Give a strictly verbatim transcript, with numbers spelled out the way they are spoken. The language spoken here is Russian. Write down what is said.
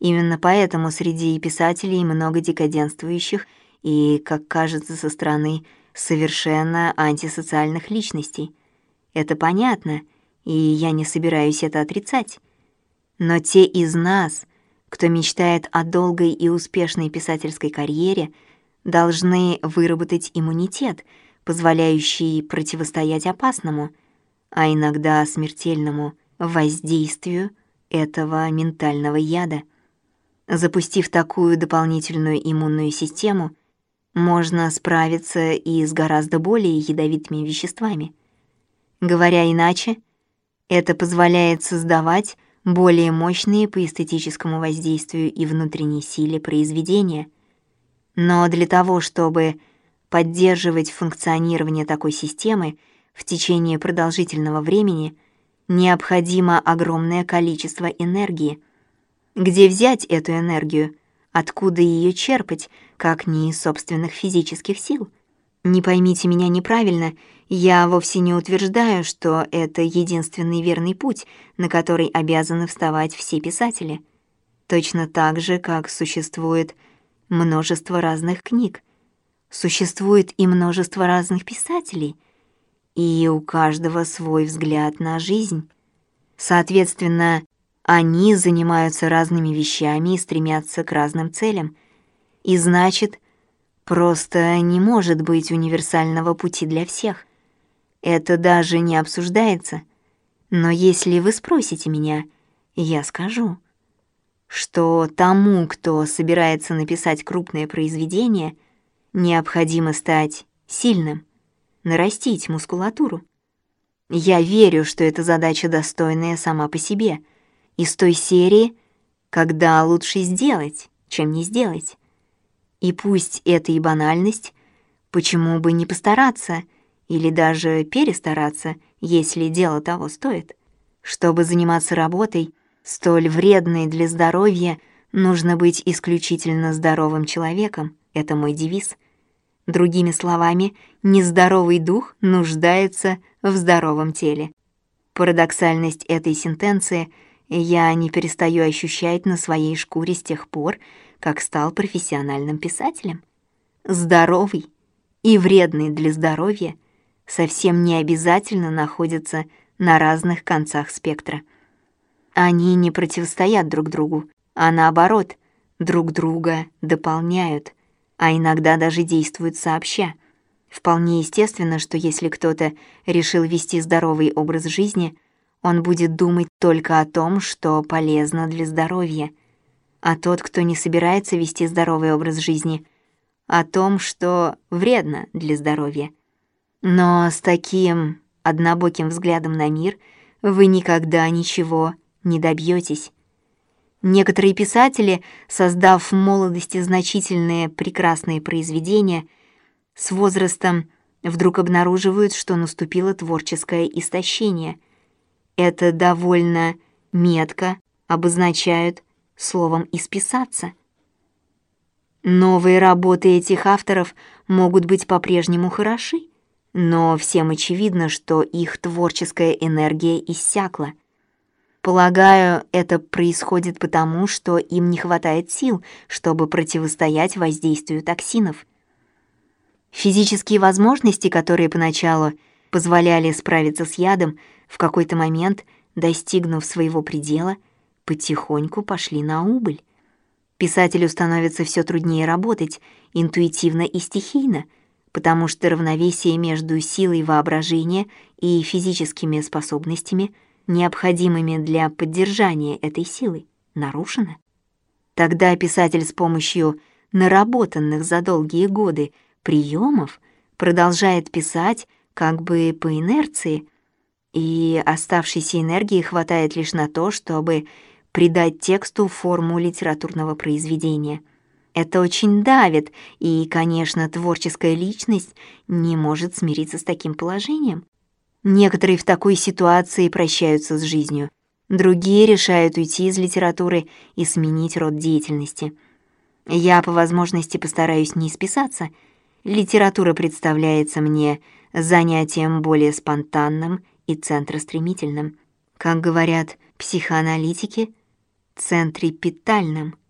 Именно поэтому среди писателей много декаденствующих и, как кажется со стороны, совершенно антисоциальных личностей. Это понятно, и я не собираюсь это отрицать. Но те из нас, кто мечтает о долгой и успешной писательской карьере, должны выработать иммунитет, позволяющий противостоять опасному, а иногда смертельному воздействию этого ментального яда. Запустив такую дополнительную иммунную систему, можно справиться и с гораздо более ядовитыми веществами. Говоря иначе, это позволяет создавать более мощные по эстетическому воздействию и внутренней силе произведения. Но для того, чтобы поддерживать функционирование такой системы в течение продолжительного времени, необходимо огромное количество энергии. Где взять эту энергию? Откуда ее черпать, как не из собственных физических сил? Не поймите меня неправильно, я вовсе не утверждаю, что это единственный верный путь, на который обязаны вставать все писатели. Точно так же, как существует множество разных книг, существует и множество разных писателей, и у каждого свой взгляд на жизнь. Соответственно, они занимаются разными вещами и стремятся к разным целям. И значит, просто не может быть универсального пути для всех. Это даже не обсуждается. Но если вы спросите меня, я скажу, что тому, кто собирается написать крупное произведение, необходимо стать сильным, нарастить мускулатуру. Я верю, что эта задача достойная сама по себе, из той серии, когда лучше сделать, чем не сделать. И пусть это и банальность, почему бы не постараться или даже перестараться, если дело того стоит. Чтобы заниматься работой, столь вредной для здоровья, нужно быть исключительно здоровым человеком, это мой девиз. Другими словами, нездоровый дух нуждается в здоровом теле. Парадоксальность этой сентенции я не перестаю ощущать на своей шкуре с тех пор, как стал профессиональным писателем. Здоровый и вредный для здоровья совсем не обязательно находятся на разных концах спектра. Они не противостоят друг другу, а наоборот, друг друга дополняют, а иногда даже действуют сообща. Вполне естественно, что если кто-то решил вести здоровый образ жизни, он будет думать только о том, что полезно для здоровья, а тот, кто не собирается вести здоровый образ жизни, о том, что вредно для здоровья. Но с таким однобоким взглядом на мир вы никогда ничего не добьетесь. Некоторые писатели, создав в молодости значительные прекрасные произведения, с возрастом вдруг обнаруживают, что наступило творческое истощение. Это довольно метко обозначают словом «исписаться». Новые работы этих авторов могут быть по-прежнему хороши, но всем очевидно, что их творческая энергия иссякла. Полагаю, это происходит потому, что им не хватает сил, чтобы противостоять воздействию токсинов. Физические возможности, которые поначалу позволяли справиться с ядом, в какой-то момент, достигнув своего предела, потихоньку пошли на убыль. Писателю становится все труднее работать интуитивно и стихийно, потому что равновесие между силой воображения и физическими способностями, необходимыми для поддержания этой силы, нарушено. Тогда писатель с помощью наработанных за долгие годы приемов продолжает писать как бы по инерции, и оставшейся энергии хватает лишь на то, чтобы придать тексту форму литературного произведения. Это очень давит, и, конечно, творческая личность не может смириться с таким положением. Некоторые в такой ситуации прощаются с жизнью, другие решают уйти из литературы и сменить род деятельности. Я по возможности постараюсь не исписаться. Литература представляется мне занятием более спонтанным и центростремительным. Как говорят психоаналитики, центрипетальном.